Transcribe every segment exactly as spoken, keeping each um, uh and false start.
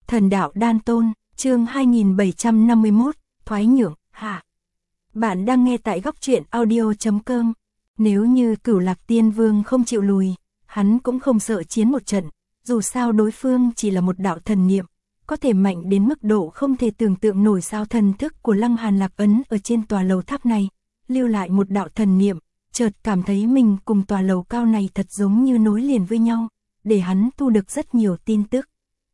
Thần đạo đan tôn, chương hai nghìn bảy trăm năm mươi mốt, thoái nhượng, hạ. Bạn đang nghe tại góc truyện audio chấm com. Nếu như Cửu Lạc Tiên Vương không chịu lùi, hắn cũng không sợ chiến một trận, dù sao đối phương chỉ là một đạo thần niệm, có thể mạnh đến mức độ không thể tưởng tượng nổi. Sao thần thức của Lăng Hàn lạc ấn ở trên tòa lầu tháp này, lưu lại một đạo thần niệm, chợt cảm thấy mình cùng tòa lầu cao này thật giống như nối liền với nhau, để hắn thu được rất nhiều tin tức.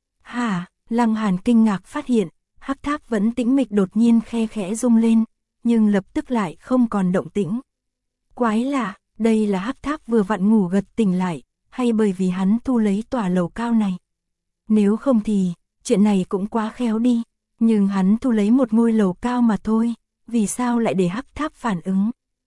Hả? Lăng Hàn kinh ngạc phát hiện, hắc tháp vẫn tĩnh mịch đột nhiên khe khẽ rung lên, nhưng lập tức lại không còn động tĩnh. Quái lạ, đây là hắc tháp vừa vặn ngủ gật tỉnh lại, hay bởi vì hắn thu lấy tòa lầu cao này? Nếu không thì, chuyện này cũng quá khéo đi, nhưng hắn thu lấy một ngôi lầu cao mà thôi, vì sao lại để hắc tháp phản ứng?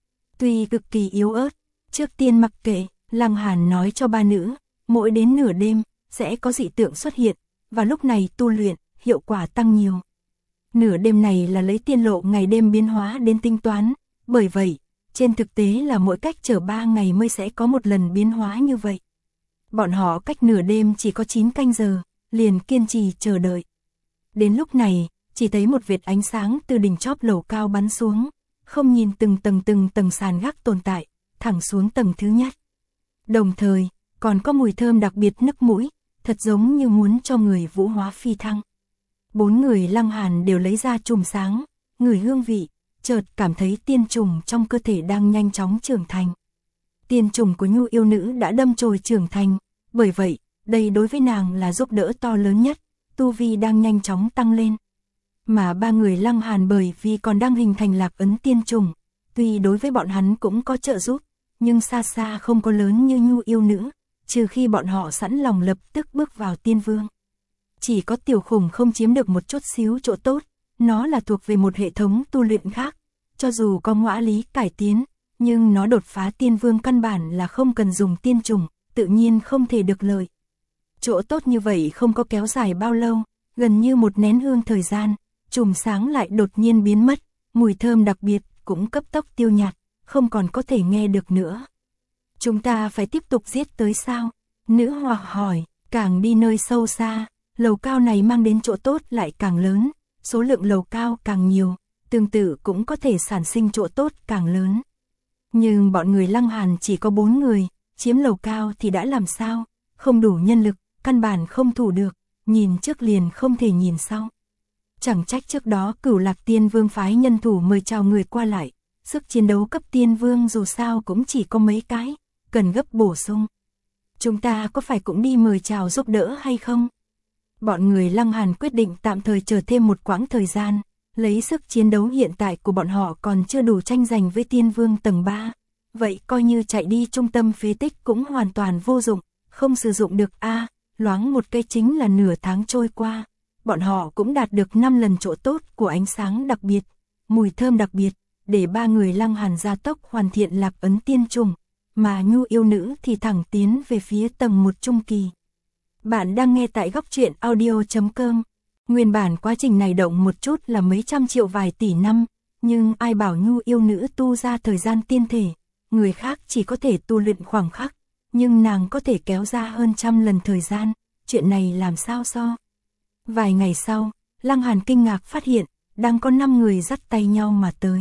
Tuy cực kỳ yếu ớt, trước tiên mặc kệ, Lăng Hàn nói cho ba nữ, mỗi đến nửa đêm, sẽ có dị tượng xuất hiện, và lúc này tu luyện, hiệu quả tăng nhiều. Nửa đêm này là lấy tiên lộ ngày đêm biến hóa đến tính toán, bởi vậy, trên thực tế là mỗi cách chờ ba ngày mới sẽ có một lần biến hóa như vậy. Bọn họ cách nửa đêm chỉ có chín canh giờ, liền kiên trì chờ đợi. Đến lúc này, chỉ thấy một vệt ánh sáng từ đỉnh chóp lầu cao bắn xuống, không nhìn từng tầng từng tầng sàn gác tồn tại, thẳng xuống tầng thứ nhất. Đồng thời, còn có mùi thơm đặc biệt nức mũi, thật giống như muốn cho người vũ hóa phi thăng. Bốn người Lăng Hàn đều lấy ra chùm sáng, ngửi hương vị, chợt cảm thấy tiên trùng trong cơ thể đang nhanh chóng trưởng thành. Tiên trùng của Nhu yêu nữ đã đâm chồi trưởng thành, bởi vậy, đây đối với nàng là giúp đỡ to lớn nhất, tu vi đang nhanh chóng tăng lên. Mà ba người Lăng Hàn bởi vì còn đang hình thành lạc ấn tiên trùng, tuy đối với bọn hắn cũng có trợ giúp, nhưng xa xa không có lớn như Nhu yêu nữ, trừ khi bọn họ sẵn lòng lập tức bước vào tiên vương. Chỉ có tiểu khủng không chiếm được một chút xíu chỗ tốt, nó là thuộc về một hệ thống tu luyện khác, cho dù có ngõa lý cải tiến, nhưng nó đột phá tiên vương căn bản là không cần dùng tiên trùng, tự nhiên không thể được lợi. Chỗ tốt như vậy không có kéo dài bao lâu, gần như một nén hương thời gian, chùm sáng lại đột nhiên biến mất, mùi thơm đặc biệt cũng cấp tốc tiêu nhạt, không còn có thể nghe được nữa. Chúng ta phải tiếp tục giết tới sao? Nữ hoặc hỏi, càng đi nơi sâu xa, lầu cao này mang đến chỗ tốt lại càng lớn, số lượng lầu cao càng nhiều, tương tự cũng có thể sản sinh chỗ tốt càng lớn. Nhưng bọn người Lăng Hàn chỉ có bốn người, chiếm lầu cao thì đã làm sao? Không đủ nhân lực, căn bản không thủ được, nhìn trước liền không thể nhìn sau. Chẳng trách trước đó Cửu Lạc Tiên Vương phái nhân thủ mời chào người qua lại, sức chiến đấu cấp tiên vương dù sao cũng chỉ có mấy cái, cần gấp bổ sung. Chúng ta có phải cũng đi mời chào giúp đỡ hay không? Bọn người Lăng Hàn quyết định tạm thời chờ thêm một quãng thời gian, lấy sức chiến đấu hiện tại của bọn họ còn chưa đủ tranh giành với tiên vương tầng ba. Vậy coi như chạy đi trung tâm phế tích cũng hoàn toàn vô dụng, không sử dụng được a à, loáng một cái chính là nửa tháng trôi qua. Bọn họ cũng đạt được năm lần chỗ tốt của ánh sáng đặc biệt, mùi thơm đặc biệt, để ba người Lăng Hàn gia tốc hoàn thiện lạc ấn tiên trùng, mà Nhu yêu nữ thì thẳng tiến về phía tầng một trung kỳ. Bạn đang nghe tại góc truyện audio chấm com. Nguyên bản quá trình này động một chút là mấy trăm triệu vài tỷ năm, nhưng ai bảo Nhu yêu nữ tu ra thời gian tiên thể, người khác chỉ có thể tu luyện khoảng khắc, nhưng nàng có thể kéo ra hơn trăm lần thời gian, chuyện này làm sao so? Vài ngày sau, Lăng Hàn kinh ngạc phát hiện, đang có năm người dắt tay nhau mà tới.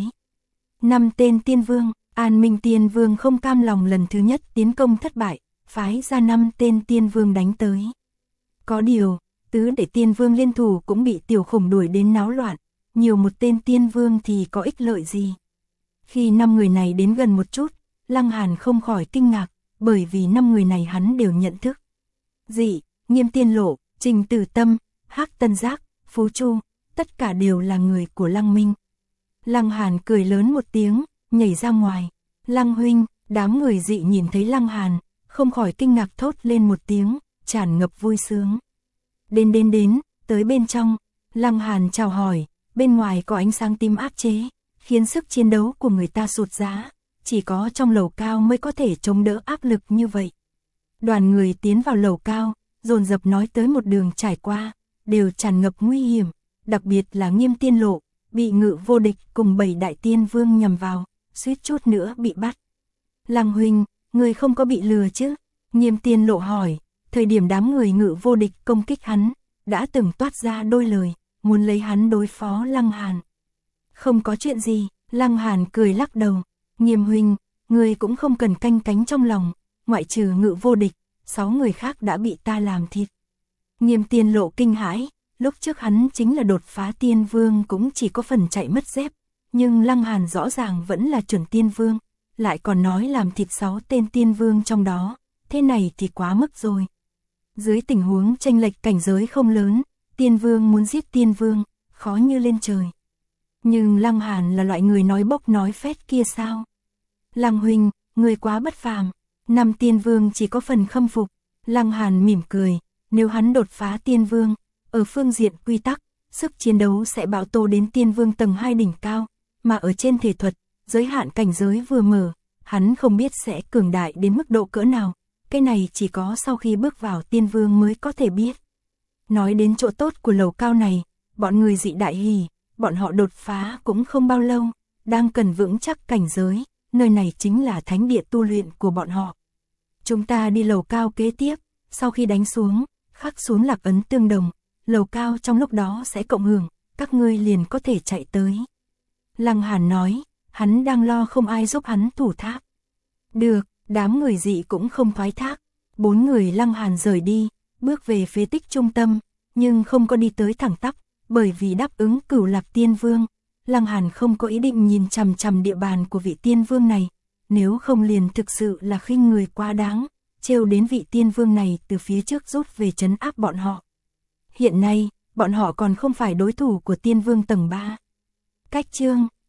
Năm tên tiên vương, An Minh Tiên Vương không cam lòng lần thứ nhất tiến công thất bại, phái ra năm tên tiên vương đánh tới. Có điều, tứ để tiên vương liên thủ cũng bị tiểu khủng đuổi đến náo loạn, nhiều một tên tiên vương thì có ích lợi gì. Khi năm người này đến gần một chút, Lăng Hàn không khỏi kinh ngạc, bởi vì năm người này hắn đều nhận thức. Dị, Nghiêm Tiên Lộ, Trình Tử Tâm, Hắc Tân Giác, Phú Chu, tất cả đều là người của Lăng Minh. Lăng Hàn cười lớn một tiếng, nhảy ra ngoài. Lăng huynh, đám người dị nhìn thấy Lăng Hàn, không khỏi kinh ngạc thốt lên một tiếng, tràn ngập vui sướng. Đến đến đến, tới bên trong, Lăng Hàn chào hỏi, bên ngoài có ánh sáng tím áp chế, khiến sức chiến đấu của người ta sụt giá, chỉ có trong lầu cao mới có thể chống đỡ áp lực như vậy. Đoàn người tiến vào lầu cao, dồn dập nói tới một đường trải qua, đều tràn ngập nguy hiểm, đặc biệt là Nghiêm Tiên Lộ, bị Ngự Vô Địch cùng bảy đại tiên vương nhằm vào, suýt chút nữa bị bắt. Lăng huynh, người không có bị lừa chứ? Nghiêm Tiên Lộ hỏi, thời điểm đám người Ngự Vô Địch công kích hắn, đã từng toát ra đôi lời, muốn lấy hắn đối phó Lăng Hàn. Không có chuyện gì, Lăng Hàn cười lắc đầu, Nghiêm huynh, người cũng không cần canh cánh trong lòng, ngoại trừ Ngự vô địch, sáu người khác đã bị ta làm thịt. Nghiêm Tiên lộ kinh hãi, lúc trước hắn chính là đột phá tiên vương cũng chỉ có phần chạy mất dép, nhưng Lăng Hàn rõ ràng vẫn là chuẩn tiên vương, lại còn nói làm thịt sáu tên tiên vương trong đó, thế này thì quá mức rồi. Dưới tình huống chênh lệch cảnh giới không lớn, tiên vương muốn giết tiên vương, khó như lên trời. Nhưng Lăng Hàn là loại người nói bốc nói phét kia sao? Lăng huynh, người quá bất phàm, năm tiên vương chỉ có phần khâm phục. Lăng Hàn mỉm cười, nếu hắn đột phá tiên vương, ở phương diện quy tắc, sức chiến đấu sẽ bạo tô đến tiên vương tầng hai đỉnh cao, mà ở trên thể thuật, giới hạn cảnh giới vừa mở, hắn không biết sẽ cường đại đến mức độ cỡ nào, cái này chỉ có sau khi bước vào tiên vương mới có thể biết. Nói đến chỗ tốt của lầu cao này, bọn người dị đại hỉ, bọn họ đột phá cũng không bao lâu, đang cần vững chắc cảnh giới, nơi này chính là thánh địa tu luyện của bọn họ. Chúng ta đi lầu cao kế tiếp, sau khi đánh xuống, khắc xuống lạc ấn tương đồng, lầu cao trong lúc đó sẽ cộng hưởng, các ngươi liền có thể chạy tới. Lăng Hàn nói, hắn đang lo không ai giúp hắn thủ tháp. Được, đám người dị cũng không thoái thác, bốn người Lăng Hàn rời đi, bước về phế tích trung tâm, nhưng không có đi tới thẳng tắp, bởi vì đáp ứng Cửu Lạc Tiên Vương, Lăng Hàn không có ý định nhìn chằm chằm địa bàn của vị tiên vương này, nếu không liền thực sự là khinh người quá đáng, trêu đến vị tiên vương này từ phía trước rút về trấn áp bọn họ. Hiện nay, bọn họ còn không phải đối thủ của tiên vương tầng ba. Cách chương